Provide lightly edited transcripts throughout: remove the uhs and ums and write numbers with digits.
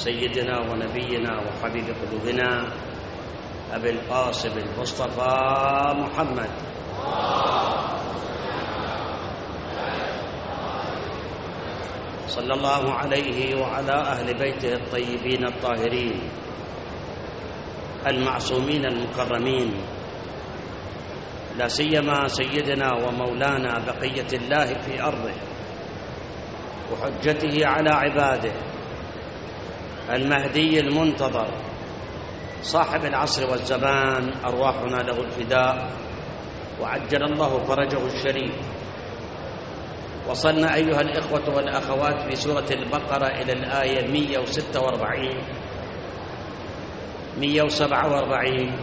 سيدنا ونبينا وحبيب قلوبنا أبي القاسم المصطفى محمد صلى الله عليه وعلى أهل بيته الطيبين الطاهرين المعصومين المكرمين، لا سيما سيدنا ومولانا بقية الله في أرضه وحجته على عباده المهدي المنتظر صاحب العصر والزمان، أرواحنا له الفداء وعجل الله فرجه الشريف. وصلنا أيها الإخوة والأخوات في سورة البقرة إلى الآية 146 147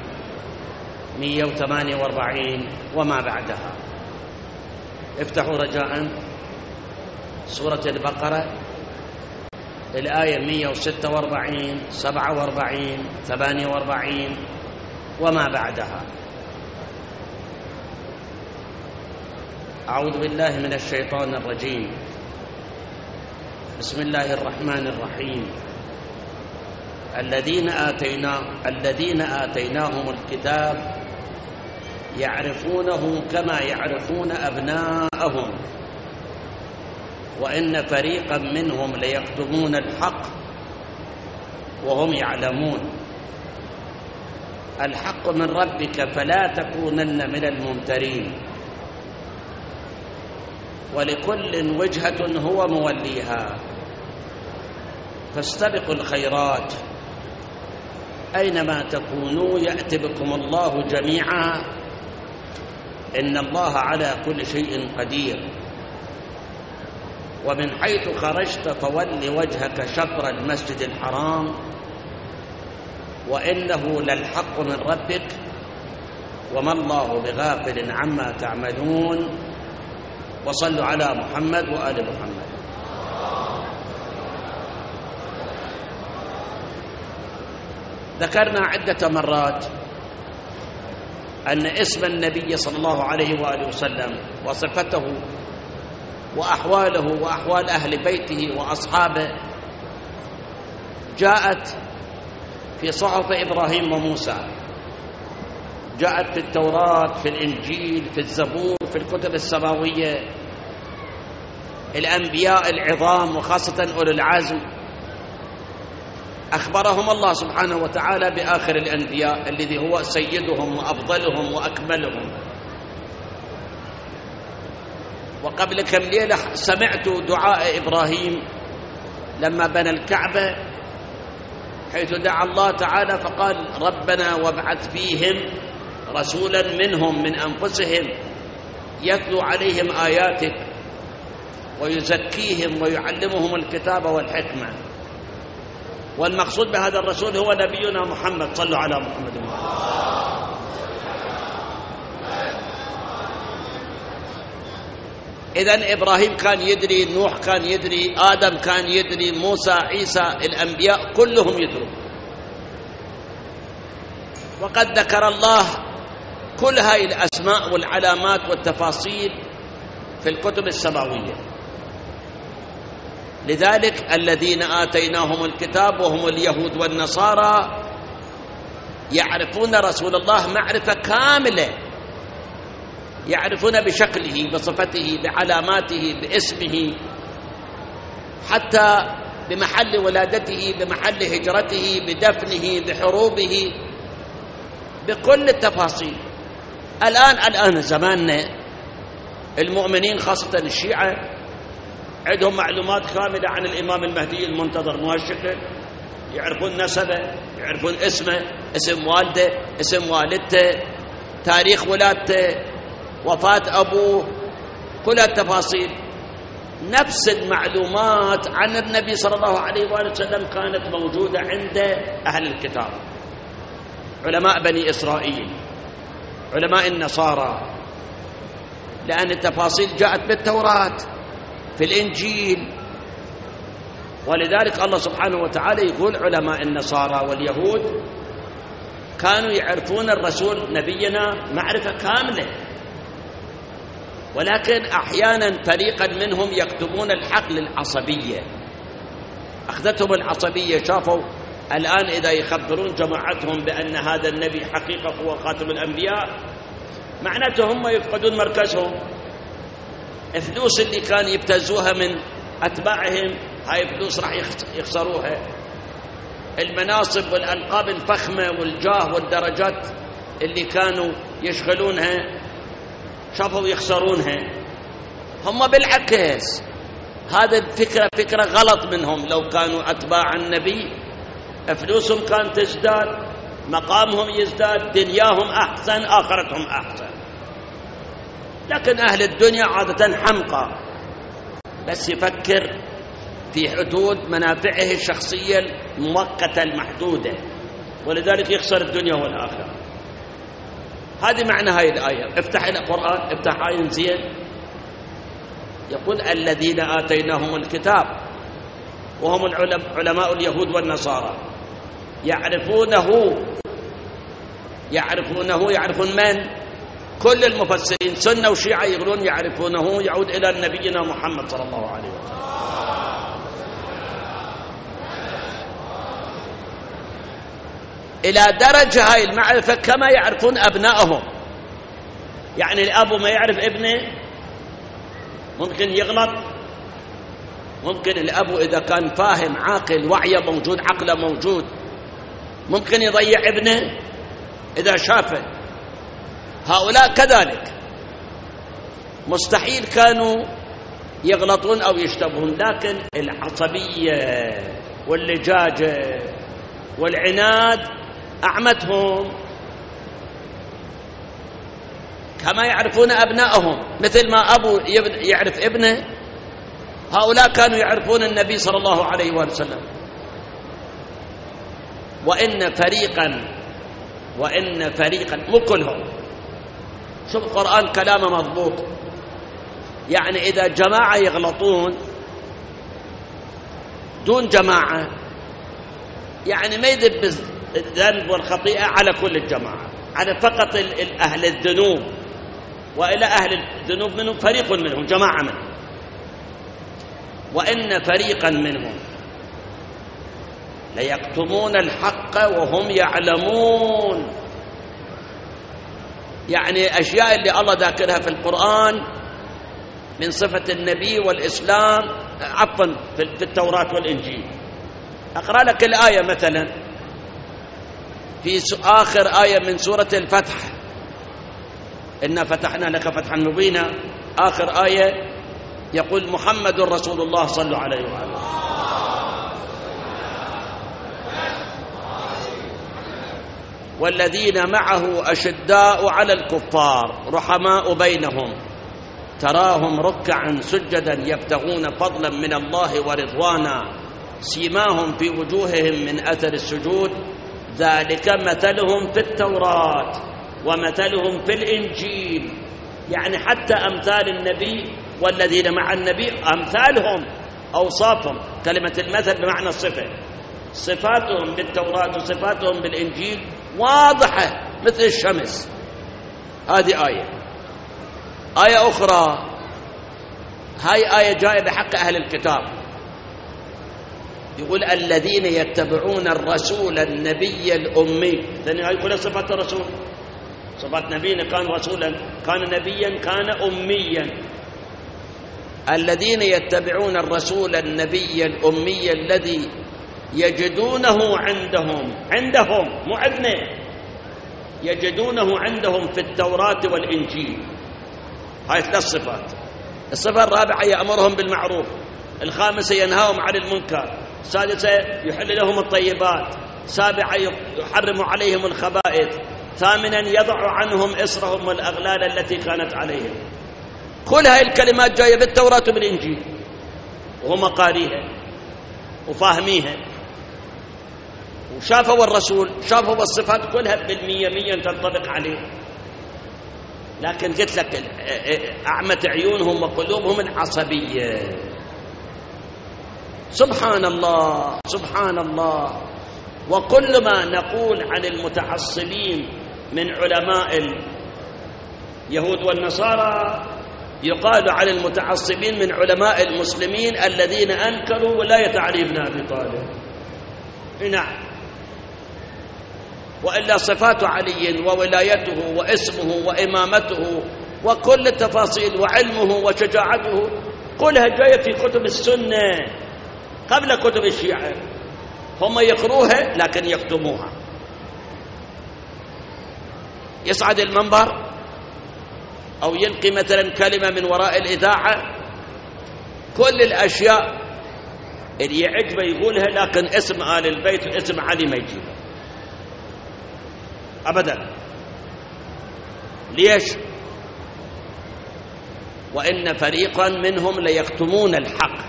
148 وما بعدها. افتحوا رجاء سورة البقرة الآية 146 47 48 وما بعدها. أعوذ بالله من الشيطان الرجيم. بسم الله الرحمن الرحيم. الذين آتيناهم الكتاب يعرفونه كما يعرفون أبناءهم وإن فريقا منهم ليكتمون الحق وهم يعلمون. الحق من ربك فلا تكونن من الممترين، ولكل وجهة هو موليها، فاستبقوا الخيرات أينما تكونوا يأت بكم الله جميعا، إن الله على كل شيء قدير. ومن حيث خرجت فول وجهك شطر المسجد الحرام وإنه للحق من ربك وما الله بغافل عما تعملون. وصلوا على محمد وآل محمد. ذكرنا عدة مرات أن اسم النبي صلى الله عليه وآله وسلم وصفته وأحواله وأحوال أهل بيته وأصحابه جاءت في صحف إبراهيم وموسى، جاءت في التوراة، في الإنجيل، في الزبور، في الكتب السماوية. الأنبياء العظام وخاصة أولو العزم أخبرهم الله سبحانه وتعالى بآخر الأنبياء الذي هو سيدهم وأفضلهم وأكملهم. وقبل كم ليلة سمعت دعاء إبراهيم لما بنى الكعبة، حيث دعا الله تعالى فقال: ربنا وابعث فيهم رسولا منهم من أنفسهم يتلو عليهم آياتك ويزكيهم ويعلمهم الكتاب والحكمة. والمقصود بهذا الرسول هو نبينا محمد. صلوا على محمد. إذن إبراهيم كان يدري، نوح كان يدري، آدم كان يدري، موسى، عيسى، الأنبياء كلهم يدرون. وقد ذكر الله كل هذه الأسماء والعلامات والتفاصيل في الكتب السماوية. لذلك الذين آتيناهم الكتاب وهم اليهود والنصارى يعرفون رسول الله معرفة كاملة، يعرفون بشكله، بصفته، بعلاماته، باسمه، حتى بمحل ولادته، بمحل هجرته، بدفنه، بحروبه، بكل التفاصيل. الآن زماننا المؤمنين خاصة الشيعة عندهم معلومات كاملة عن الإمام المهدي المنتظر مهشكل، يعرفون نسبه، يعرفون اسمه، اسم والده، اسم والدته، تاريخ ولادته، وفاة أبوه، كل التفاصيل. نفس المعلومات عن النبي صلى الله عليه وآله وسلم كانت موجودة عند أهل الكتاب، علماء بني إسرائيل، علماء النصارى، لأن التفاصيل جاءت بالتوراة، في الإنجيل. ولذلك الله سبحانه وتعالى يقول علماء النصارى واليهود كانوا يعرفون الرسول نبينا معرفة كاملة، ولكن أحيانا فريقا منهم يكتمون الحق للعصبية، أخذتهم العصبية، شافوا الآن إذا يخبرون جماعتهم بأن هذا النبي حقيقة هو خاتم الأنبياء معناته هم يفقدون مركزهم. الفلوس اللي كان يبتزوها من أتباعهم هاي فلوس راح يخسروها. المناصب والألقاب الفخمة والجاه والدرجات اللي كانوا يشغلونها شافوا يخسرونها. هم بالعكس هذا الفكرة فكرة غلط منهم. لو كانوا أتباع النبي فلوسهم كانت تزداد، مقامهم يزداد، دنياهم أحسن، آخرتهم أحسن. لكن أهل الدنيا عادة حمقى، بس يفكر في حدود منافعه الشخصية المؤقتة المحدودة، ولذلك يخسر الدنيا والآخرة. هذه معنى هاي الآية. افتح القرآن، افتح آية زين. يقول الذين آتيناهم الكتاب وهم علماء اليهود والنصارى يعرفون من؟ كل المفسرين سنة وشيعة يقولون يعرفونه يعود إلى نبينا محمد صلى الله عليه وسلم. إلى درجة هاي المعرفة كما يعرفون أبنائهم. يعني الأب ما يعرف ابنه ممكن يغلط، ممكن الأب إذا كان فاهم عاقل وعيه موجود عقله موجود ممكن يضيع ابنه إذا شافه. هؤلاء كذلك مستحيل كانوا يغلطون أو يشتبهون، لكن العصبية واللجاجة والعناد أعمتهم. كما يعرفون أبنائهم مثل ما أبو يعرف ابنه، هؤلاء كانوا يعرفون النبي صلى الله عليه وسلم. وإن فريقا مو كلهم. شوف القرآن كلامه مضبوط. يعني إذا جماعة يغلطون دون جماعة يعني ما يذب الذنب والخطيئة على كل الجماعة، على فقط أهل الذنوب. وإلى أهل الذنوب منهم فريق منهم، جماعة منهم. وإن فريقا منهم ليكتمون الحق وهم يعلمون. يعني أشياء اللي الله ذاكرها في القرآن من صفة النبي والإسلام عفوا في التوراة والإنجيل. أقرأ لك الآية مثلا في آخر آية من سورة الفتح، إنا فتحنا لك فتحا مبينا. آخر آية يقول محمد رسول الله صلوا عليه وآله. والذين معه أشداء على الكفار رحماء بينهم تراهم ركعا سجدا يبتغون فضلا من الله ورضوانا سيماهم في وجوههم من أثر السجود ذلك مثلهم في التوراة ومثلهم في الإنجيل. يعني حتى أمثال النبي والذين مع النبي أمثالهم أوصافهم. كلمة المثل بمعنى الصفة، صفاتهم بالتوراة وصفاتهم بالإنجيل واضحة مثل الشمس. هذه آية أخرى، هاي آية جاء بحق أهل الكتاب. يقول الذين يتبعون الرسول النبي الأمي. ثاني هاي كلها صفات الرسول. صفات نبينا كان رسولا، كان نبيا، كان أميا. الذين يتبعون الرسول النبي الأمي الذي يجدونه عندهم مو عندنا، يجدونه عندهم في التوراة والإنجيل. هاي 3 صفات. الصفة الرابعة يأمرهم بالمعروف، الخامسة ينهاهم عن المنكر، السادسة يحل لهم الطيبات، سابعة يحرم عليهم الخبائث، ثامنا يضع عنهم إصرهم والأغلال التي كانت عليهم. كل هاي الكلمات جاية بالتوراة وبالإنجيل وهم قاريها وفاهميها وشافوا الرسول، شافوا الصفات كلها بالمية تنطبق عليه. لكن قلت لك أعمت عيونهم وقلوبهم العصبية. سبحان الله سبحان الله. وكل ما نقول عن المتعصبين من علماء اليهود والنصارى يقال على المتعصبين من علماء المسلمين الذين أنكروا ولاية علي بن أبي طالب. نعم. وإلا صفات علي وولايته واسمه وإمامته وكل التفاصيل وعلمه وشجاعته كلها جاية في كتب السنة قبل كتب الشيعة. هم يقروها لكن يكتموها. يصعد المنبر أو يلقي مثلا كلمة من وراء الإذاعة، كل الأشياء اللي يعجبه يقولها، لكن اسم آل البيت واسم علي ما يجيبه أبدا. ليش؟ وإن فريقا منهم ليكتمون الحق.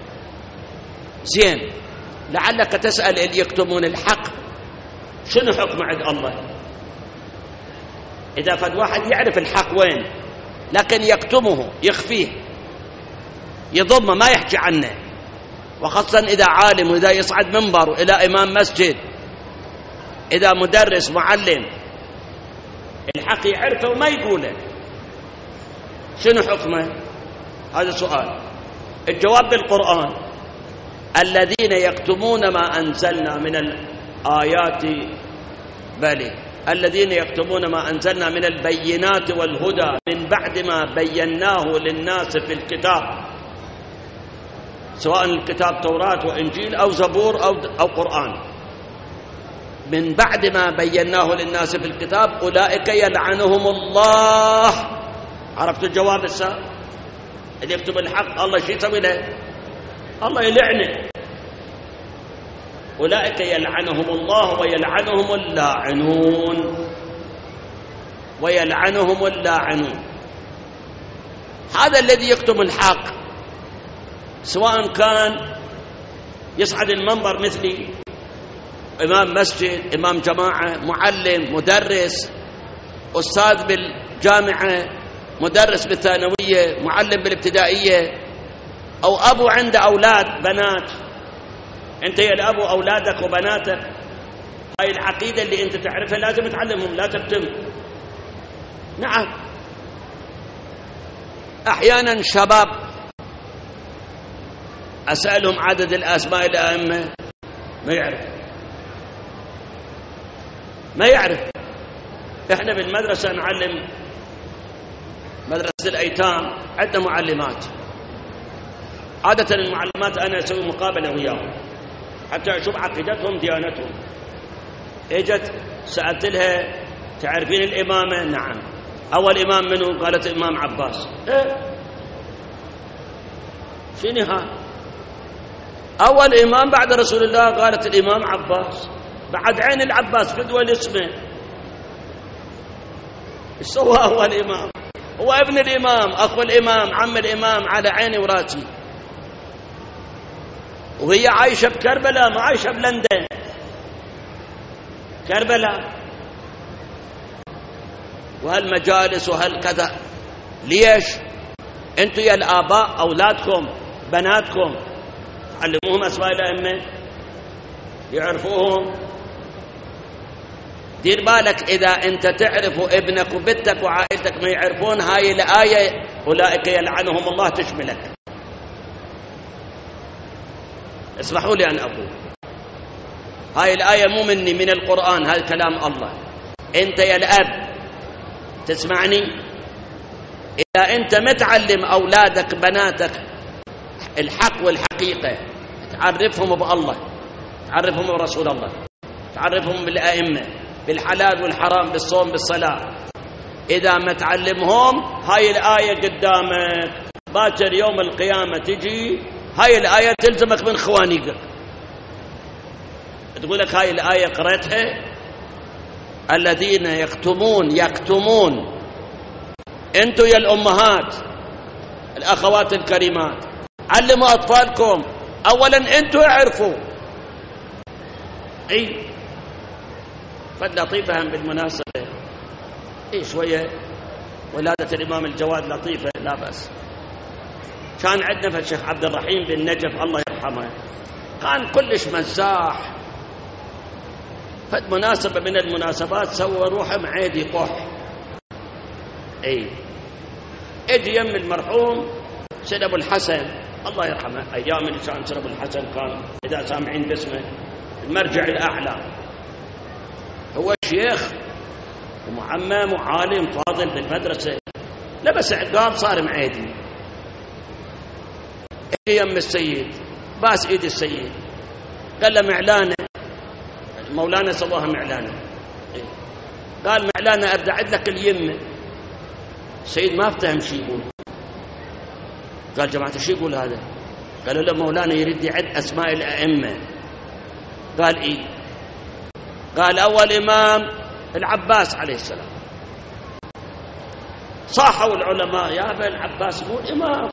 زين، لعلك تسأل اللي يكتمون الحق شنو حكم عند الله؟ إذا فد واحد يعرف الحق وين لكن يكتمه يخفيه يضمه ما يحكي عنه، وخاصة إذا عالم وإذا يصعد منبر إلى إمام مسجد، إذا مدرس معلم الحق يعرفه وما يقوله، شنو حكمه؟ هذا سؤال. الجواب بالقرآن: الذين يكتمون ما أنزلنا من الآيات الذين يكتمون ما أنزلنا من البينات والهدى من بعد ما بيناه للناس في الكتاب، سواء الكتاب توراة وإنجيل أو زبور أو قرآن، من بعد ما بيناه للناس في الكتاب أولئك يلعنهم الله. عرفت الجواب السابق؟ اللي يكتب الحق الله شو يسوي له؟ الله يلعنه. أولئك يلعنهم الله ويلعنهم اللاعنون، ويلعنهم اللاعنون. هذا الذي يكتم الحق، سواء كان يصعد المنبر مثلي، إمام مسجد، إمام جماعة، معلم، مدرس، أستاذ بالجامعة، مدرس بالثانوية، معلم بالابتدائية، أو أبو عنده أولاد بنات، أنت يا الأب أولادك وبناتك، هاي العقيدة اللي أنت تعرفها لازم تعلمهم، لا تكتم. نعم. أحيانا شباب أسألهم عدد الأسماء الأئمة ما يعرف. إحنا بالمدرسة نعلم، مدرسة الأيتام عندنا معلمات، عادة المعلمات أنا أسوي مقابلة وياهم حتى أشوف عقيدتهم ديانتهم. اجت سألت لها: تعرفين الإمامة؟ نعم. أول إمام منه؟ قالت الإمام عباس. شنو هذا؟ أول إمام بعد رسول الله؟ قالت الإمام عباس. بعد عين العباس فدوى الاسمه. ايش سوى أول إمام؟ هو ابن الإمام، أخو الإمام، عم الإمام، على عيني وراسي. وهي عايشة بكربلاء، ما عايشة بلندن، كربلاء. وهالمجالس وهالكذا. ليش؟ انتوا يا الآباء أولادكم بناتكم علموهم أسماء الأئمة، يعرفوهم. دير بالك إذا أنت تعرف ابنك وبنتك وعائلتك ما يعرفون هاي الآية أولئك يلعنهم الله تشملك. اسمحوا لي أن أقول هاي الآية مو مني، من القرآن، هذا كلام الله. أنت يا الأب تسمعني، إذا أنت متعلم أولادك بناتك الحق والحقيقة، تعرفهم بالله، تعرفهم برسول الله، تعرفهم بالأئمة، بالحلال والحرام، بالصوم، بالصلاة. إذا ما تعلمهم هاي الآية قدامك باكر يوم القيامة تجي هاي الآية تلزمك من خوانيقك، تقول لك هاي الآية قرأتها. الذين يكتمون. انتوا يا الأمهات الأخوات الكريمات علموا أطفالكم أولا، انتوا اعرفوا. فاللطيفة هم بالمناسبة شوية ولادة الإمام الجواد لطيفة لا بأس. كان عندنا الشيخ عبد الرحيم بن نجف الله يرحمه، كان كلش مزاح. فد مناسبة من المناسبات سوى روحه معيد يقح. اجي يم المرحوم سيد ابو الحسن الله يرحمه، ايام اللي كان سيد ابو الحسن كان اذا سامعين باسمه المرجع الاعلى، هو شيخ ومعمم وعالم فاضل بالمدرسه، لبس عقاب صار معيدي. اجي يم السيد باس ايد السيد قال له معلانه، مولانا سواها معلانه، قال معلانه ابدعت لك اليمه. السيد ما افتهم شي يقول، قال جماعه شو يقول هذا؟ قالوا له مولانا يريد يعد اسماء الائمه. قال ايه؟ قال اول امام العباس عليه السلام. صاحوا العلماء يا ابا العباس مو امام،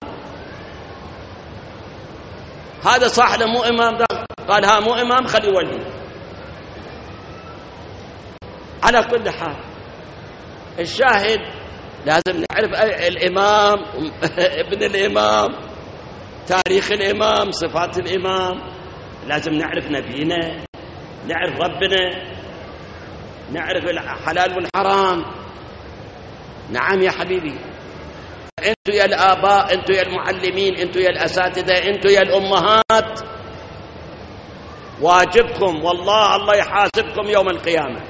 هذا صاح له مو امام. قال ها مو امام خلي ولي. على كل حال الشاهد لازم نعرف الامام ابن الامام، تاريخ الامام، صفات الامام، لازم نعرف نبينا، نعرف ربنا، نعرف الحلال والحرام. نعم يا حبيبي، انتوا يا الآباء، انتوا يا المعلمين، انتوا يا الأساتذة، انتوا يا الأمهات، واجبكم والله الله يحاسبكم يوم القيامة،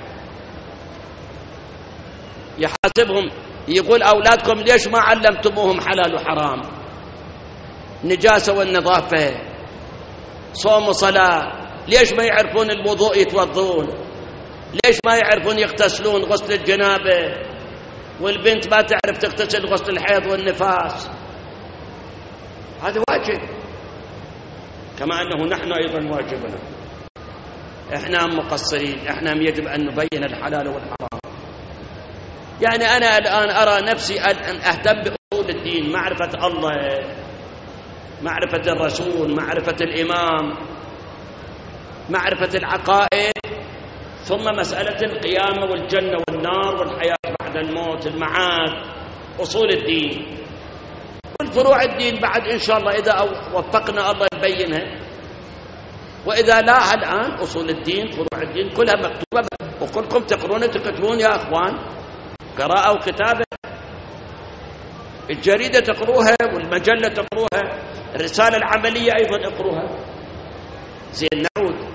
يحاسبهم يقول أولادكم ليش ما علمتموهم حلال وحرام، نجاسة والنظافة، صوم وصلاة، ليش ما يعرفون الوضوء يتوضون، ليش ما يعرفون يغتسلون غسل الجنابة، والبنت ما تعرف تغتسل غسل الحيض والنفاس. هذا واجب، كما أنه نحن أيضا واجبنا، إحنا مقصرين، إحنا يجب أن نبين الحلال والحرام. يعني أنا الآن أرى نفسي أن أهتم بأصول الدين، معرفة الله، معرفة الرسول، معرفة الإمام، معرفة العقائد، ثم مسألة القيامة والجنة والنار والحياة بعد الموت، المعاد، أصول الدين والفروع الدين بعد إن شاء الله إذا وفقنا الله يبينها، وإذا لا الآن أصول الدين فروع الدين كلها مكتوبة، وكلكم تقرون تكتبون يا أخوان، قراءة وكتابة، الجريدة تقروها والمجلة تقروها، الرسالة العملية أيضا اقروها. زين نعود،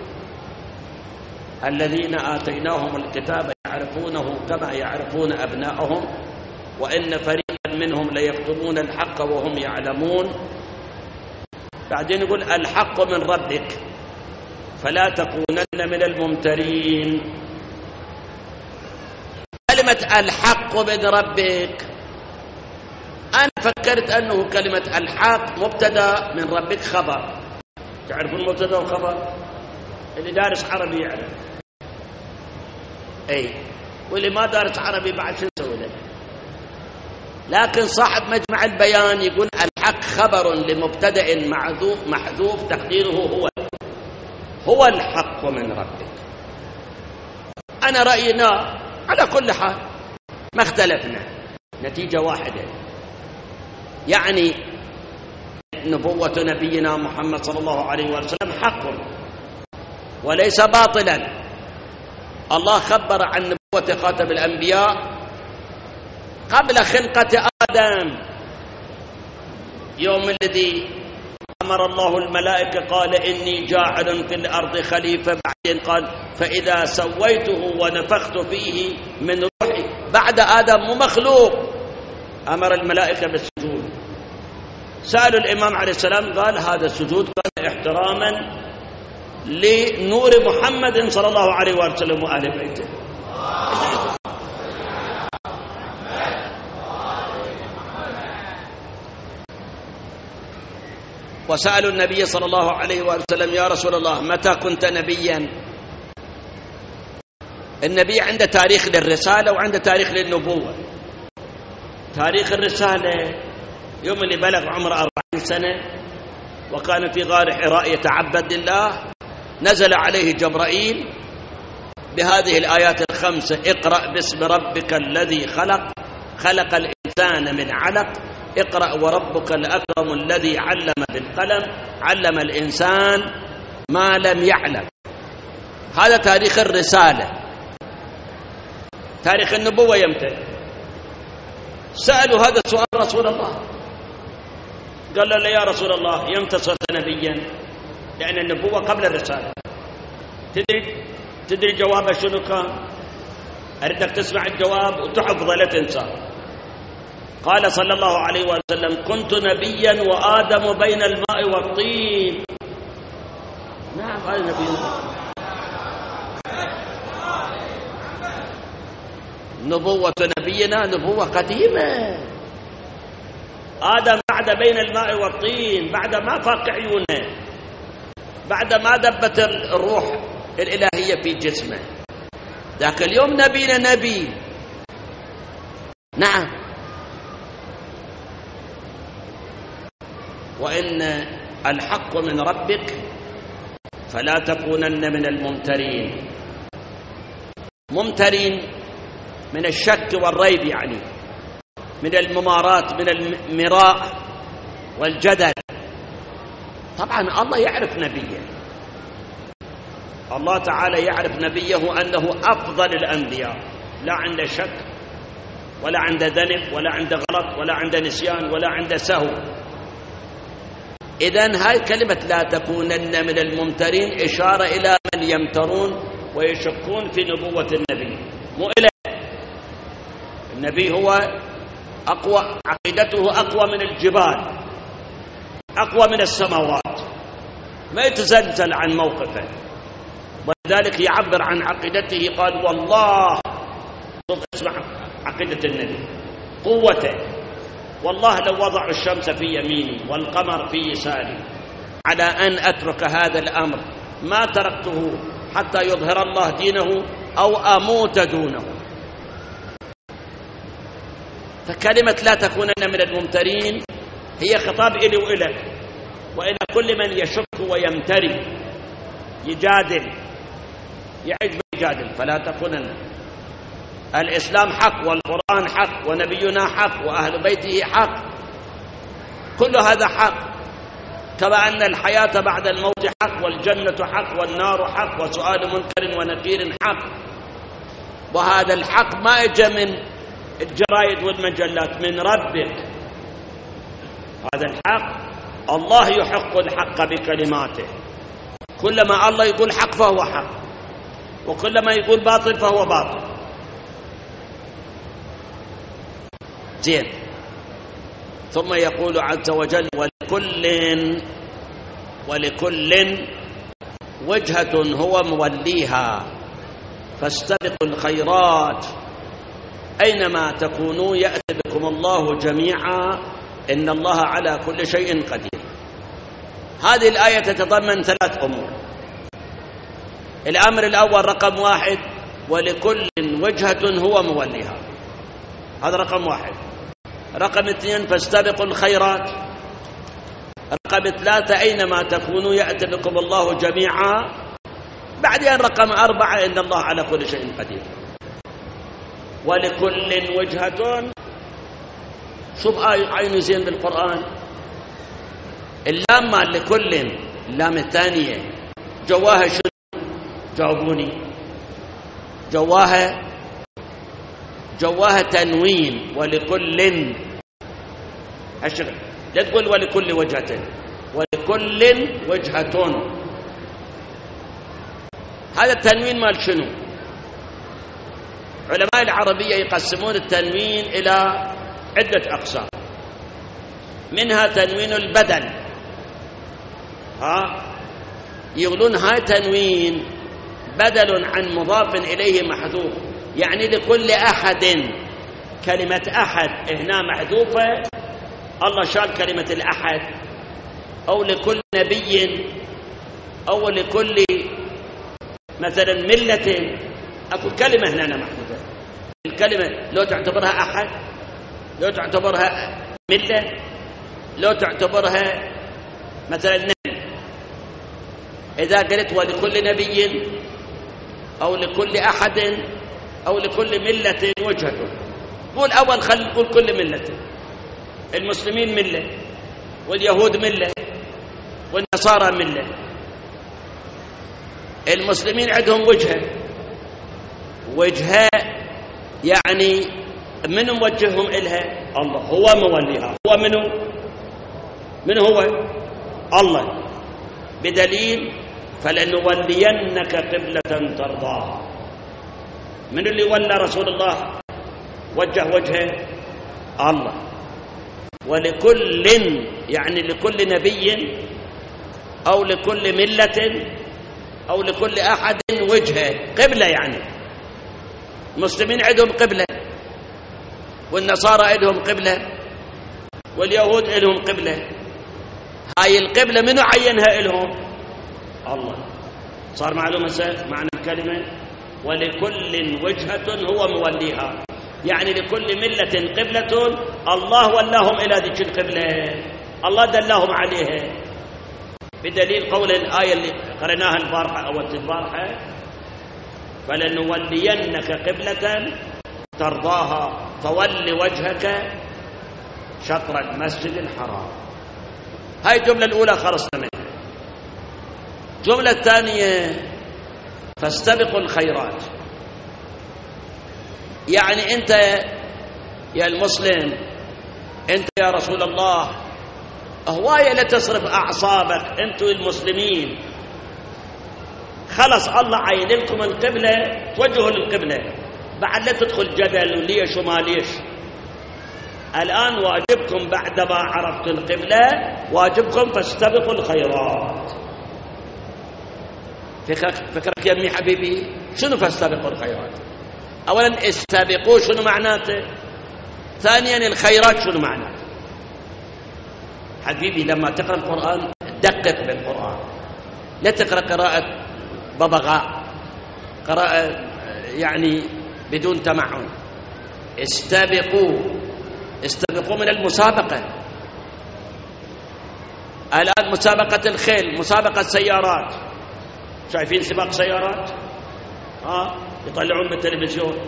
الذين آتيناهم الكتاب يعرفونه كما يعرفون أبناءهم وإن فريقا منهم ليكتمون الحق وهم يعلمون. بعدين يقول الحق من ربك فلا تكونن من الممترين. كلمة الحق من ربك أنا فكرت أنه كلمة الحق مبتدأ من ربك خبر، تعرفون مبتدأ وخبر؟ اللي دارس عربي يعرف، أي، واللي ما دارس عربي بعد شو نسوي له؟ لكن صاحب مجمع البيان يقول الحق خبر لمبتدأ محذوف تقديره هو الحق من ربك. أنا رأينا على كل حال ما اختلفنا، نتيجة واحدة، يعني نبوة نبينا محمد صلى الله عليه وسلم حق وليس باطلا. الله خبر عن نبوة خاتم الأنبياء قبل خلقة آدم، يوم الذي أمر الله الملائكة قال إني جاعل في الأرض خليفة، بعدين قال فإذا سويته ونفخت فيه من روحي. بعد آدم مو مخلوق، أمر الملائكة بالسجود. سألوا الإمام عليه السلام قال هذا السجود كان احتراما لنور محمد صلى الله عليه وسلم وآل بيته. وسألوا النبي صلى الله عليه وسلم يا رسول الله متى كنت نبيا؟ النبي عنده تاريخ للرسالة وعنده تاريخ للنبوة. تاريخ الرسالة يوم اللي بلغ عمره 40 سنة وكان في غار حراء يتعبد لله، نزل عليه جبرائيل بهذه الآيات الخمسة: اقرأ باسم ربك الذي خلق، خلق الإنسان من علق، اقرأ وربك الأكرم الذي علم بالقلم، علم الإنسان ما لم يعلم. هذا تاريخ الرسالة. تاريخ النبوة يمتد سألوا هذا السؤال رسول الله، قال له يا رسول الله يمتى صرت نبيا؟ لأن النبوة قبل الرسالة. تدري جوابه شنو كان؟ أردك تسمع الجواب وتحفظه لا تنسى. قال صلى الله عليه وسلم كنت نبيا وآدم بين الماء والطين. نعم هذا نبي. نبوة نبينا نبوة قديمة. آدم بعد بين الماء والطين، بعد ما فاق عيونه، بعد ما دبت الروح الإلهية في جسمه. ذاك اليوم نبينا نبي. نعم. وإن الحق من ربك فلا تكونن من الممترين. ممترين من الشك والريب، يعني من الممارات، من المراء والجدل. طبعا الله يعرف نبيه، الله تعالى يعرف نبيه أنه أفضل الأنبياء، لا عنده شك ولا عنده ذنب ولا عنده غلط ولا عنده نسيان ولا عنده سهو. إذن هاي كلمة لا تكونن من الممترين إشارة إلى من يمترون ويشكون في نبوة النبي، مو إلى النبي. هو أقوى، عقيدته أقوى من الجبال، أقوى من السماوات، ما يتزلزل عن موقفه. ولذلك يعبر عن عقيدته قال والله، اسمع عقيدة النبي، قوته، والله لو وضعوا الشمس في يميني والقمر في يساري على أن أترك هذا الأمر ما تركته حتى يظهر الله دينه أو أموت دونه. فكلمة لا تكونن من الممترين هي خطاب إلي وإلك وإلى كل من يشك ويمتري، يجادل، يعيش بيجادل. فلا تكونن. الإسلام حق، والقرآن حق، ونبينا حق، وأهل بيته حق، كل هذا حق. كما أن الحياة بعد الموت حق، والجنة حق، والنار حق، وسؤال منكر ونكير حق. وهذا الحق ما اجى من الجرايد والمجلات، من ربك. هذا الحق الله يحق الحق بكلماته. كلما الله يقول حق فهو حق، وكلما يقول باطل فهو باطل. زين. ثم يقول عز وجل ولكل وجهة هو موليها فاستبقوا الخيرات أينما تكونوا يأتي بكم الله جميعا إن الله على كل شيء قدير. هذه الآية تتضمن 3 أمور. الأمر الأول رقم 1 ولكل وجهة هو موليها، هذا رقم 1. رقم 2 فاستبقوا الخيرات. رقم 3 أينما تكونوا يأتي بكم الله جميعا. بعدين رقم 4 إن الله على كل شيء قدير. ولكل وجهة. شوف عين زين بالقرآن. اللام مال لكل، اللام الثانية جواها شنو؟ جاوبوني. جواها تنوين. ولكل أشغل، لا تقول ولكل وجهة، ولكل وجهة. هذا التنوين مال شنو؟ علماء العربية يقسمون التنوين إلى عدة أقسام. منها تنوين البدل، يقولون هاي تنوين بدل عن مضاف إليه محذوف، يعني لكل أحد. كلمة أحد هنا محذوفة، الله شال كلمة الأحد. أو لكل نبي، أو لكل مثلا ملة. أكو كلمة هنا محذوفة. الكلمة لو تعتبرها أحد، لو تعتبرها ملة، لو تعتبرها مثلا نبي. إذا قلت ولكل نبي أو لكل أحد أو لكل ملة وجهة، قول أول خل نقول كل ملة. المسلمين ملة، واليهود ملة، والنصارى ملة. المسلمين عندهم وجهة يعني من موجههم إلها؟ الله هو موليها. هو من هو؟ الله. بدليل فلنولينك قبلة ترضاها. من اللي ولى رسول الله وجه وجهه؟ الله. ولكل يعني لكل نبي أو لكل ملة أو لكل أحد وجهه قبلة. يعني المسلمين عندهم قبلة، والنصارى عندهم قبلة، واليهود عندهم قبلة. هاي القبلة منو عينها لهم؟ الله. صار معلومة معنى الكلمة؟ ولكل وجهة هو موليها، يعني لكل ملة قبلة الله ولاهم إلى ذيك القبلة، الله دلهم عليها. بدليل قول الآية اللي قرأناها البارحة أو البارحة فلنولينك قبلة ترضاها فول وجهك شطر المسجد الحرام. هاي الجملة الأولى خلصنا منها. الجملة الثانية فاستبقوا الخيرات. يعني أنت يا المسلم، أنت يا رسول الله، هواية لا تصرف أعصابك. أنتوا المسلمين خلص الله عين لكم القبلة، توجهوا للقبلة، بعد لا تدخل جدل وليش وما ليش. الآن واجبكم بعدما عرفتوا القبلة، واجبكم فاستبقوا الخيرات. فكرك يا ابني حبيبي شنو فاستبقوا الخيرات؟ أولا استبقوا شنو معناته؟ ثانيا الخيرات شنو معناته؟ حبيبي لما تقرأ القرآن دقق بالقرآن، لا تقرأ قراءة ببغاء، قراءة يعني بدون تمعن. استبقوا من المسابقة. الآن مسابقة الخيل، مسابقة سيارات، شايفين سباق سيارات؟ يطلعون بالتلفزيون،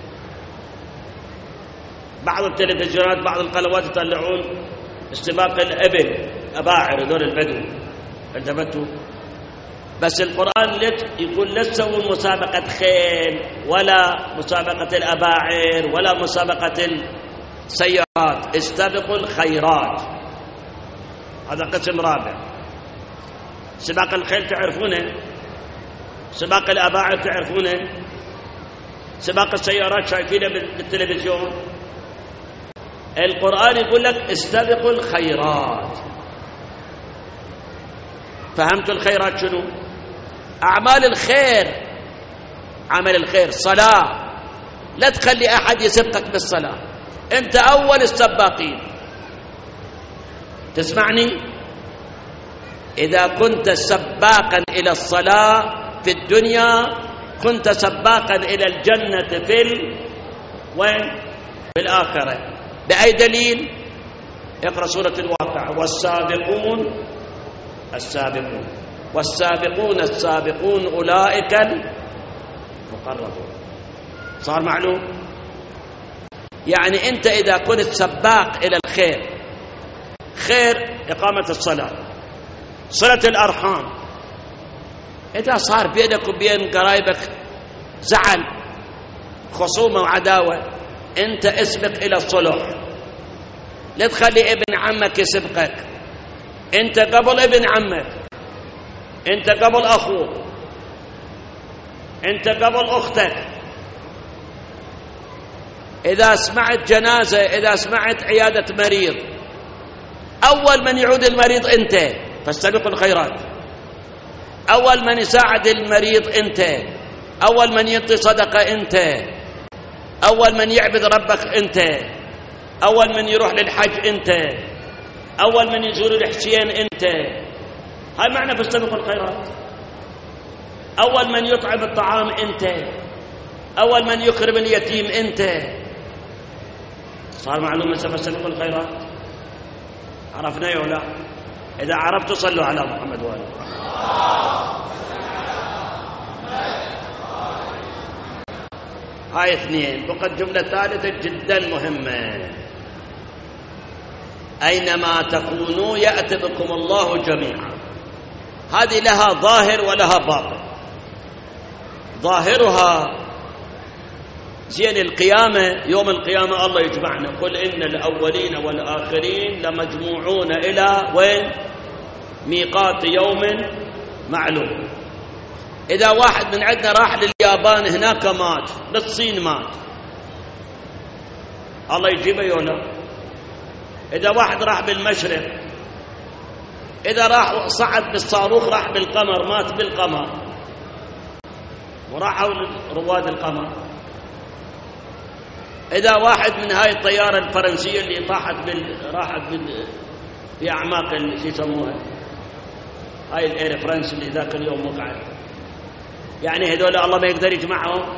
بعض التلفزيونات بعض القنوات يطلعون استباق الإبل، أباعر هذول البدو، انتبهتوا؟ بس القرآن يقول لا تسوون مسابقة خيل ولا مسابقة الأباعر ولا مسابقة السيارات، استبقوا الخيرات. هذا قسم رابع. سباق الخيل تعرفونه، سباق الأباعر تعرفونه، سباق السيارات شايفينه بالتلفزيون. القرآن يقول لك استبقوا الخيرات. فهمتوا الخيرات شنو؟ أعمال الخير. عمل الخير صلاة، لا تخلي أحد يسبقك بالصلاة، أنت أول السباقين. تسمعني؟ إذا كنت سباقا إلى الصلاة في الدنيا كنت سباقا إلى الجنة وين؟ في الآخرة. بأي دليل؟ اقرأ سورة الواقعة. والسابقون السابقون والسابقون السابقون أولئك المقربون. صار معلوم؟ يعني أنت إذا كنت سباق إلى الخير، خير إقامة الصلاة، صلة الأرحام، إذا صار بينك وبين قرايبك زعل، خصومة وعداوة، أنت اسبق إلى الصلح. لا تخلي ابن عمك يسبقك، أنت قبل ابن عمك، أنت قبل أخوك، أنت قبل أختك. إذا سمعت جنازة، إذا سمعت عيادة مريض، أول من يعود المريض أنت، فاستبقوا الخيرات. أول من يساعد المريض أنت، أول من يعطي صدقة أنت، أول من يعبد ربك أنت، أول من يروح للحج أنت، أول من يزور الحسين أنت. هاي معنى فاستبقوا الخيرات. أول من يطعم الطعام أنت، أول من يكرم اليتيم أنت. صار معلومة فاستبقوا الخيرات. عرفنا يا ولا؟ إذا عرفتوا صلوا على محمد وآله. هاي اثنين. بقت جملة ثالثة جدا مهمة. أينما تكونوا يأتي بكم الله جميعا. هذه لها ظاهر ولها باطن. ظاهرها زين القيامة، يوم القيامة الله يجمعنا، قل إن الأولين والآخرين لمجموعون إلى وين؟ ميقات يوم معلوم. إذا واحد من عندنا راح لليابان هناك مات، بالصين مات، الله يجيبه يولا. إذا واحد راح بالمشرق، إذا راح صعد بالصاروخ راح بالقمر مات بالقمر، وراحوا رواد القمر. إذا واحد من هاي الطيارة الفرنسية اللي راحت في أعماق شو يسموها هاي الإير فرنس اللي ذاك اليوم وقعت، يعني هذول الله ما يقدر يجمعهم.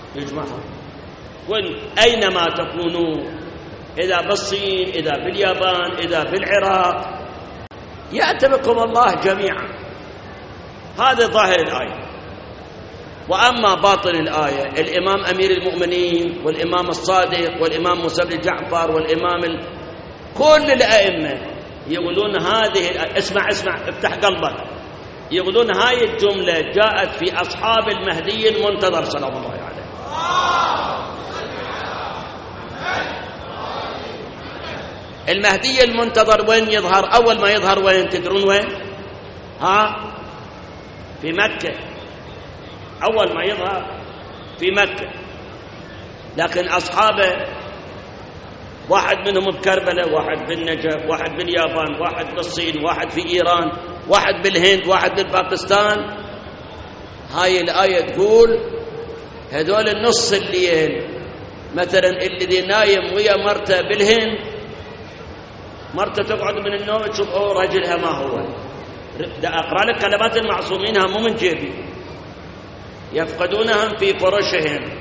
أينما تكونوا، إذا بالصين، إذا باليابان، إذا بالعراق، يأتي بكم الله جميعا. هذا ظاهر الآية. وأما باطن الآية، الإمام أمير المؤمنين والإمام الصادق والإمام موسى بن جعفر والإمام كل الأئمة يقولون هذه اسمع افتح قلبك، يقولون هاي الجملة جاءت في أصحاب المهدي المنتظر سلام الله عليه. المهدي المنتظر وين يظهر؟ أول ما يظهر وين تدرون وين؟ في مكة. أول ما يظهر في مكة، لكن أصحابه واحد منهم بكربلاء، واحد بالنجف، واحد باليابان، واحد بالصين، واحد في إيران، واحد بالهند، واحد بالباكستان. هاي الآية تقول هذول النص الليل مثلا الذي نايم ويا مرته بالهند، مرته تقعد من النوم تشوف رجلها ما هو. دا أقرأ لك كلمات المعصومين هم مو من جيبي، يفقدونهم في فرشهم.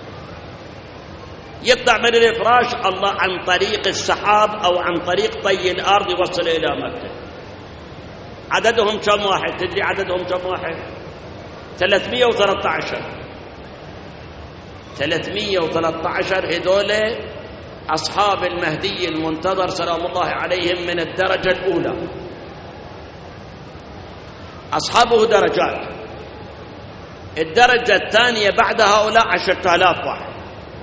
يطلع من الفراش الله عن طريق السحاب أو عن طريق طي الأرض يوصل إلى مكة. عددهم كم واحد؟ تدري عددهم كم واحد؟ 313 هذول أصحاب المهدي المنتظر سلام الله عليهم من الدرجة الأولى. أصحابه درجات، الدرجة الثانية بعد هؤلاء 10,000 واحد،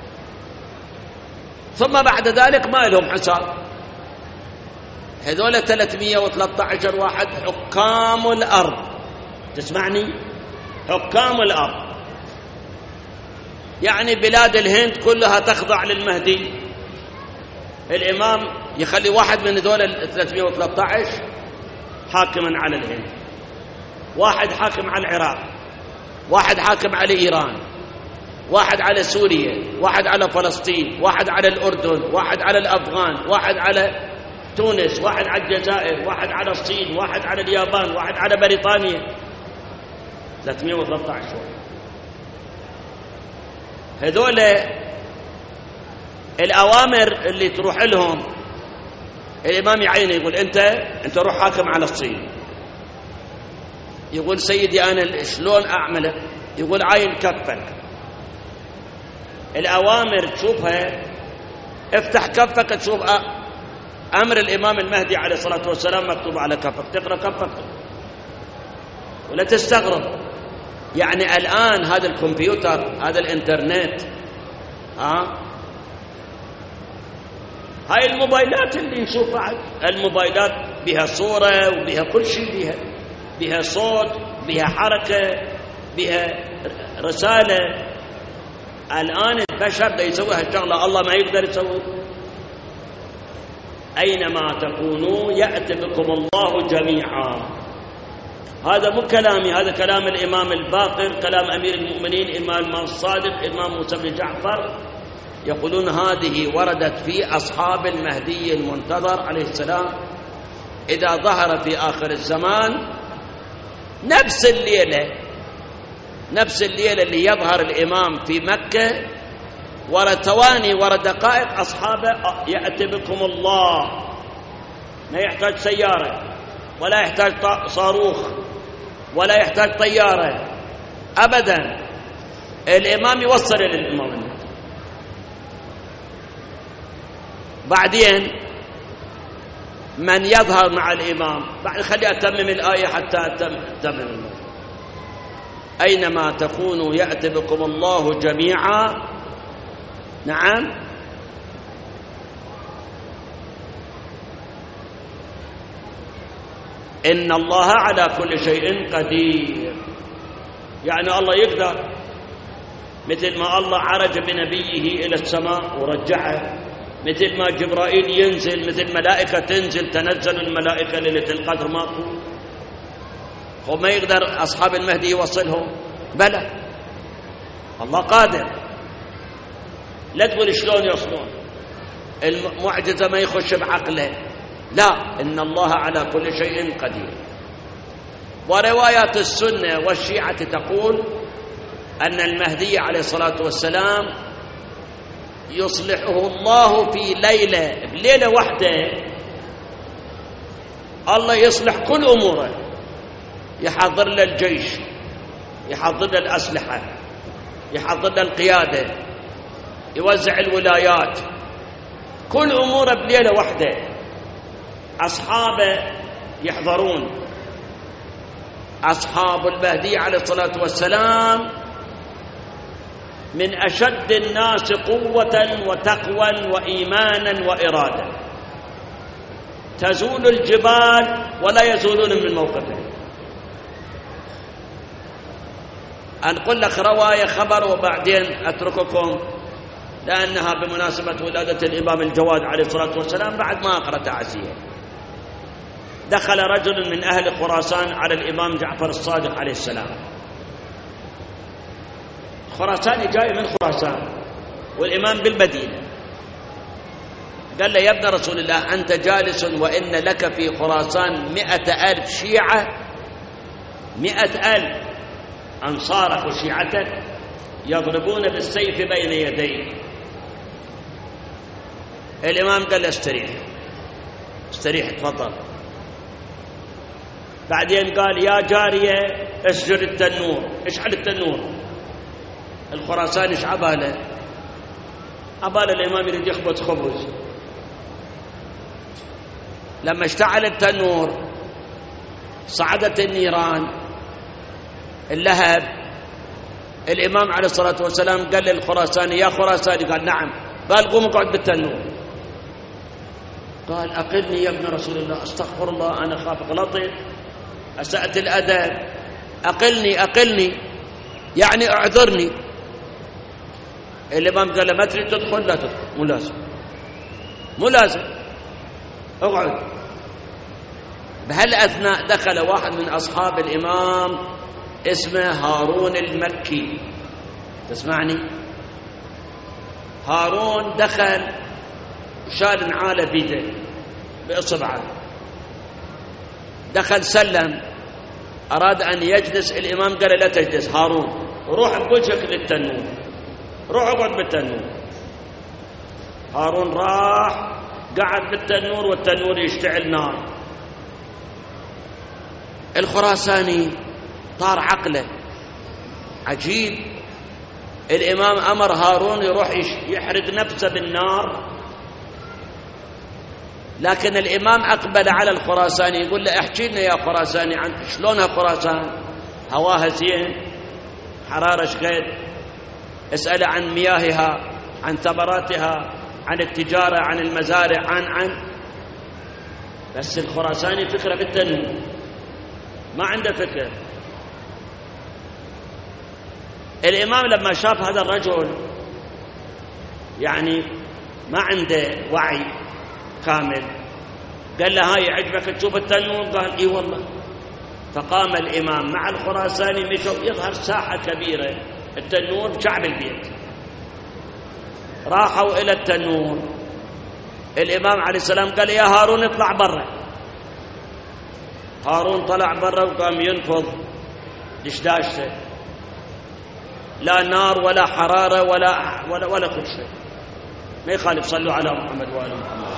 ثم بعد ذلك ما لهم حساب. هذول 313 واحد حكام الأرض. تسمعني؟ حكام الأرض، يعني بلاد الهند كلها تخضع للمهدي. الإمام يخلي واحد من هذول 313 حاكما على الهند، واحد حاكم على العراق، واحد حاكم على إيران، واحد على سوريا، واحد على فلسطين، واحد على الأردن، واحد على الأفغان، واحد على تونس، واحد على الجزائر، واحد على الصين، واحد على اليابان، واحد على بريطانيا. 313. هذول الأوامر اللي تروح لهم الإمام يعين، يقول أنت روح حاكم على الصين. يقول سيدي أنا شلون أعمله؟ يقول عاين كفك. الأوامر تشوفها، افتح كفك تشوف أمر الإمام المهدي عليه الصلاة والسلام مكتوب على كفك، تقرأ كفك ولا تستغرب. يعني الآن هذا الكمبيوتر، هذا الإنترنت، هاي الموبايلات اللي نشوفها، الموبايلات بها صورة وبها كل شيء، بها صوت، بها حركة، بها رسالة. الآن البشر دا يسوي هالشغلة، الله ما يقدر يسوي. أينما تكونوا يأتي بكم الله جميعا. هذا مو كلامي، هذا كلام الإمام الباقر، كلام أمير المؤمنين إمام الصادق إمام موسى بن جعفر. يقولون هذه وردت في أصحاب المهدي المنتظر عليه السلام إذا ظهر في آخر الزمان. نفس الليلة اللي يظهر الإمام في مكة، ورا ثواني ورا دقائق أصحابه يأتي بكم الله. ما يحتاج سيارة ولا يحتاج صاروخ ولا يحتاج طيارة أبدا، الإمام يوصل إلى الإمام. بعدين من يظهر مع الإمام، بعد خلي أتمم الآية حتى أتمم الآية. أينما تكونوا يأتي بكم الله جميعا نعم. إن الله على كل شيء قدير، يعني الله يقدر، مثل ما الله عرج بنبيه إلى السماء ورجعه، مثل ما جبرائيل ينزل، مثل ملائكة تنزل، تنزل الملائكة ليلة القدر ماكو، وما يقدر أصحاب المهدي يوصلهم؟ بلى، الله قادر. لا تقول شلون يوصلون، المعجزة ما يخش بعقله، لا، إن الله على كل شيء قدير. وروايات السنة والشيعة تقول أن المهدي عليه الصلاة والسلام يصلحه الله في ليلة، بليلة واحدة الله يصلح كل أموره، يحضر له الجيش، يحضر له الأسلحة، يحضر له القيادة، يوزع الولايات، كل أموره بليلة واحدة. أصحابه يحضرون، أصحاب المهدي عليه الصلاة والسلام من أشد الناس قوة وتقوى وإيمانا وإرادة، تزول الجبال ولا يزولون من موقفهم. أنقل لك رواية خبر وبعدين أترككم، لأنها بمناسبة ولادة الإمام الجواد عليه الصلاة والسلام بعد ما أقرأ تعزية. دخل رجل من أهل خراسان على الإمام جعفر الصادق عليه السلام، خراساني جاي من خراسان والإمام بالمدينة، قال له: يا ابن رسول الله، أنت جالس وإن لك في خراسان 100,000 شيعة، 100,000 أنصارك وشيعتك يضربون بالسيف بين يديك. الإمام قال له: استريح استريح، تفضل. بعدين قال: يا جارية اسجر التنور، اشعل التنور. الخراساني ايش عباله؟ عباله الإمام يريد يخبز خبز. لما اشتعل التنور صعدت النيران، اللهب، الإمام عليه الصلاة والسلام قال للخراساني: يا خراساني. قال: نعم. قال: قوم اقعد بالتنور. قال: أقلني يا ابن رسول الله، استغفر الله، أنا خاف غلطت، أسأت الأدب، أقلني يعني أعذرني. الإمام قال له: ما تريد تدخل؟ لا تدخل، مو لازم، اقعد. بهالأثناء دخل واحد من أصحاب الإمام اسمه هارون المكي، تسمعني؟ هارون دخل شال نعاله بيده بإصبعه، دخل سلم، أراد أن يجلس، الإمام قال: لا تجلس هارون، روح بوجهك للتنور، روح اقعد بالتنور. هارون راح قعد بالتنور والتنور يشتعل نار. الخراساني طار عقله، عجيب، الإمام أمر هارون يروح يحرق نفسه بالنار، لكن الإمام أقبل على الخراساني يقول له: احكي لنا يا خراساني عن شلونها خراسان، هواها زين، حرارة شقد، اسأل عن مياهها، عن ثمراتها، عن التجارة، عن المزارع، عن بس الخراساني فكرة بالتنمية، ما عنده فكرة. الإمام لما شاف هذا الرجل يعني ما عنده وعي كامل، قال له: هاي عجبك تشوف التنور؟ قال: اي والله. فقام الإمام مع الخراساني، مشوا، يظهر ساحة كبيرة، التنور بشعب البيت، راحوا إلى التنور. الإمام عليه السلام قال: يا هارون اطلع برا. هارون طلع برا وقام ينفض دشداشته، لا نار ولا حرارة ولا كل شيء، ما يخالف. صلوا على محمد وآل محمد.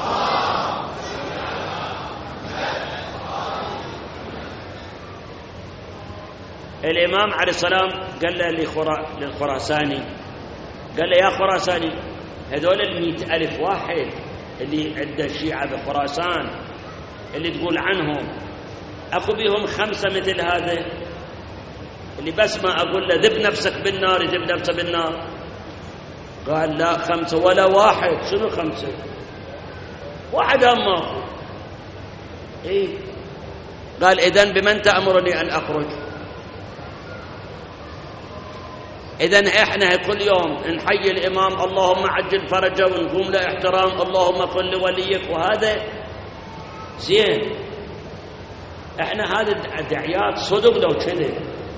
الإمام عليه السلام قال له للخراساني، قال له: يا خراساني، هذول 100,000 واحد اللي عنده شيعة بخراسان اللي تقول عنهم، أكو بيهم 5 مثل هذا اللي بس ما أقول له ذب نفسك بالنار يذب نفسه بالنار؟ قال لا 5 ولا واحد. شنو 5؟ واحد أما إيه. قال إذن بمن تأمرني أن أخرج؟ إذن إحنا كل يوم نحيي الإمام اللهم عجل فرجه ونقوم له احترام اللهم كن لوليك، وهذا زين. إحنا هذه الدعيات صدق لو كذب.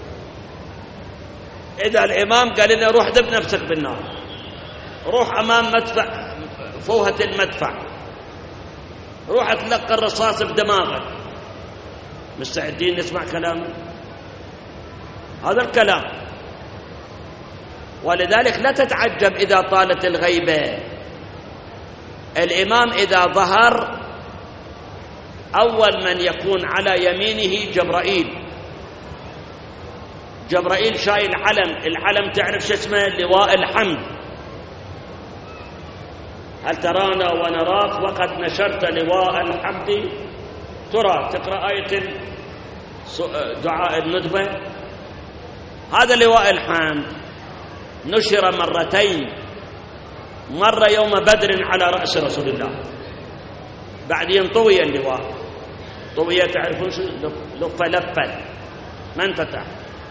إذا الإمام قال لنا روح دب نفسك بالنار، روح أمام مدفع فوهة المدفع، روح أتلقى الرصاص بدماغك، مستعدين نسمع كلامه؟ هذا الكلام. ولذلك لا تتعجب إذا طالت الغيبة. الإمام إذا ظهر أول من يكون على يمينه جبرائيل. جبرائيل شايل العلم تعرف شو اسمه؟ لواء الحمد. هل ترانا ونراك وقد نشرت لواء الحمد ترى. تقرأ آية دعاء الندبة. هذا لواء الحمد نشر مرتين، مرة يوم بدر على رأس رسول الله، بعدين طوي اللواء. طوي تعرفون شو؟ لفة ما انفتح.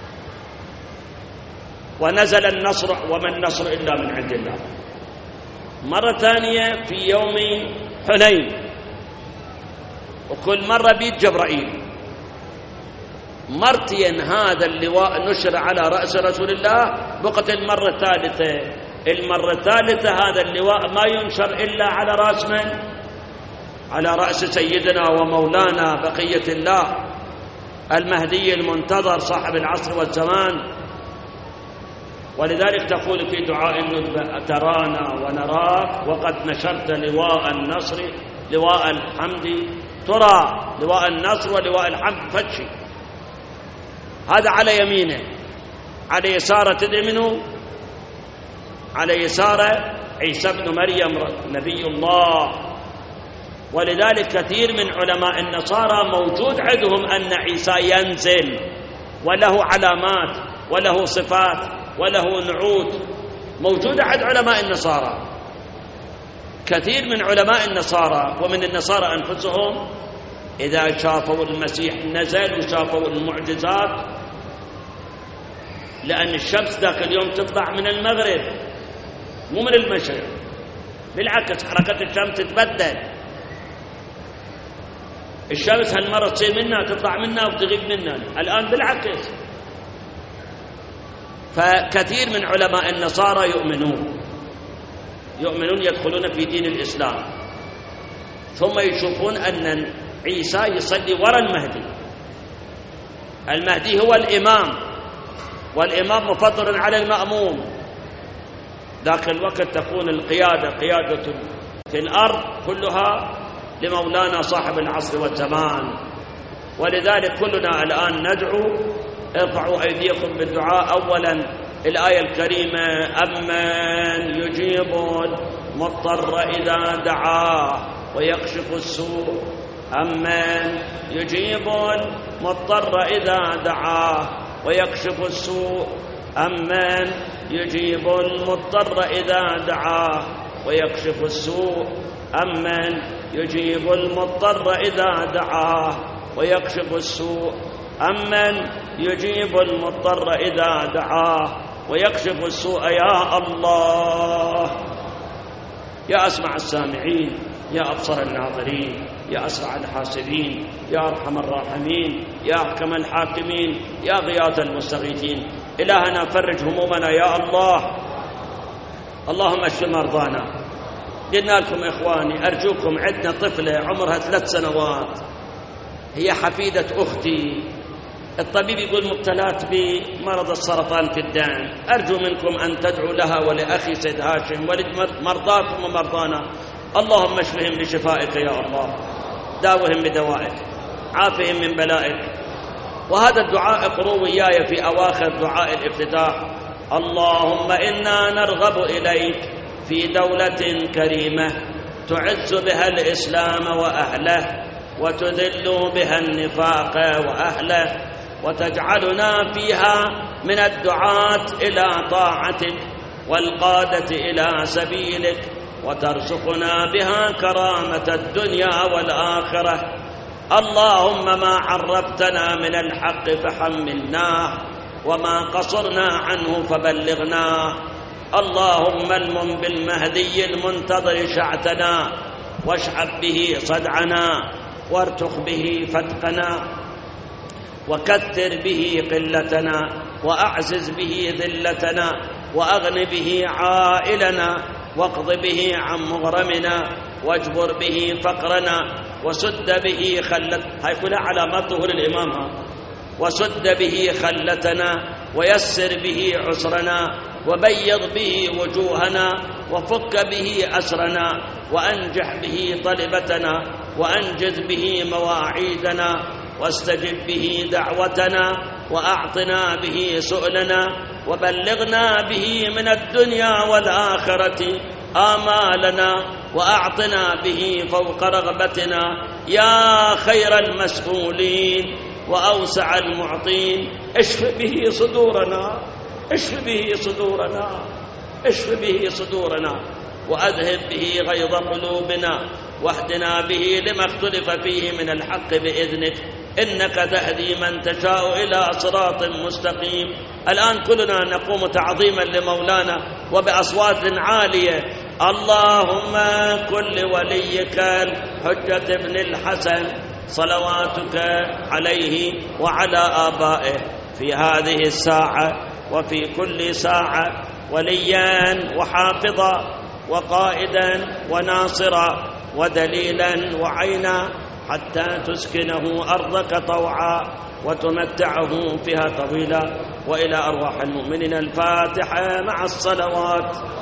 ونزل النصر وما النصر إلا من عند الله. مرة ثانية في يوم حنين، وكل مرة بيت جبرائيل. مرتين هذا اللواء نشر على رأس رسول الله. بقت المرة الثالثة. المرة الثالثة هذا اللواء ما ينشر إلا على رأس من؟ على رأس سيدنا ومولانا بقية الله المهدي المنتظر صاحب العصر والزمان. ولذلك تقول في دعاء الندبة ترانا ونراك وقد نشرت لواء النصر لواء الحمد ترى. لواء النصر ولواء الحمد فتشي. هذا على يمينه. على يساره تدري منه؟ على يساره عيسى بن مريم نبي الله. ولذلك كثير من علماء النصارى موجود عندهم أن عيسى ينزل وله علامات وله صفات وله نعوت، موجودة عند علماء النصارى. كثير من علماء النصارى ومن النصارى أنفسهم إذا شافوا المسيح نزل وشافوا المعجزات، لأن الشمس ذاك اليوم تطلع من المغرب مو من المشرق، بالعكس حركة الشمس تتبدل. الشمس هالمرة تصير منا تطلع منا وتغيب منا، الآن بالعكس. فكثير من علماء النصارى يؤمنون يدخلون في دين الإسلام، ثم يشوفون أن عيسى يصلي وراء المهدي. المهدي هو الإمام، والإمام مفضل على المأموم. ذاك الوقت تكون القيادة قيادة في الأرض كلها لمولانا صاحب العصر والزمان. ولذلك كلنا الآن ندعو، ارفعوا أيديكم بالدعاء. أولا الآية الكريمة أمن يجيب المضطر إذا دعاه ويكشف السوء. أمن يجيب المضطر إذا دعاه ويكشف السوء. أمن يجيب المضطر إذا دعاه ويكشف السوء. أمن يجيب المضطر إذا دعاه ويكشف السوء. أمن يجيب المضطر إذا دعاه ويكشف السوء. يا الله، يا أسمع السامعين، يا أبصر الناظرين، يا أسرع الحاسبين، يا أرحم الراحمين، يا أحكم الحاكمين، يا غياث المستغيثين. إلهنا فرج همومنا يا الله. اللهم اشف مرضانا. قلنا لكم إخواني أرجوكم، عندنا طفلة عمرها 3 سنوات، هي حفيدة أختي. الطبيب يقول مبتلات بمرض السرطان في الدم. أرجو منكم أن تدعوا لها ولأخي سيد هاشم ولمرضاكم ومرضانا. اللهم اشفهم بشفائك يا الله، داوهم بدوائك، عافهم من بلائك. وهذا الدعاء اقروا وياي في أواخر دعاء الافتتاح. اللهم إنا نرغب إليك في دولة كريمة تعز بها الإسلام وأهله وتذل بها النفاق وأهله، وتجعلنا فيها من الدعاة إلى طاعتك والقادة إلى سبيلك، وترزقنا بها كرامة الدنيا والآخرة. اللهم ما عرفتنا من الحق فحملناه، وما قصرنا عنه فبلغناه. اللهم المن بالمهدي المنتظر شعتنا، واشحب به صدعنا، وارتخ به فتقنا، وكثر به قلتنا، وأعزز به ذلتنا، وأغن به عائلنا، واقض به عن مغرمنا، واجبر به فقرنا، وسد به هاي كلها علامات ظهور الإمام. وسد به خلتنا، ويسر به عسرنا، وبيض به وجوهنا، وفك به أسرنا، وأنجح به طلبتنا، وأنجز به مواعيدنا، واستجب به دعوتنا، وأعطنا به سؤلنا، وبلغنا به من الدنيا والآخرة آمالنا، وأعطنا به فوق رغبتنا يا خير المسؤولين وأوسع المعطين. اشف به صدورنا، اشف به صدورنا، اشف به صدورنا، وأذهب به غيظ قلوبنا، واهدنا به لما اختلف فيه من الحق بإذنك، إنك تهدي من تشاء إلى صراط مستقيم. الآن كلنا نقوم تعظيما لمولانا وبأصوات عالية. اللهم كن لوليك الحجة بن الحسن صلواتك عليه وعلى آبائه في هذه الساعة وفي كل ساعة وليا وحافظا وقائدا وناصرا ودليلا وعينا، حتى تسكنه أرضك طوعا وتمتعه فيها طويلا. وإلى أرواح المؤمنين الفاتحة مع الصلوات.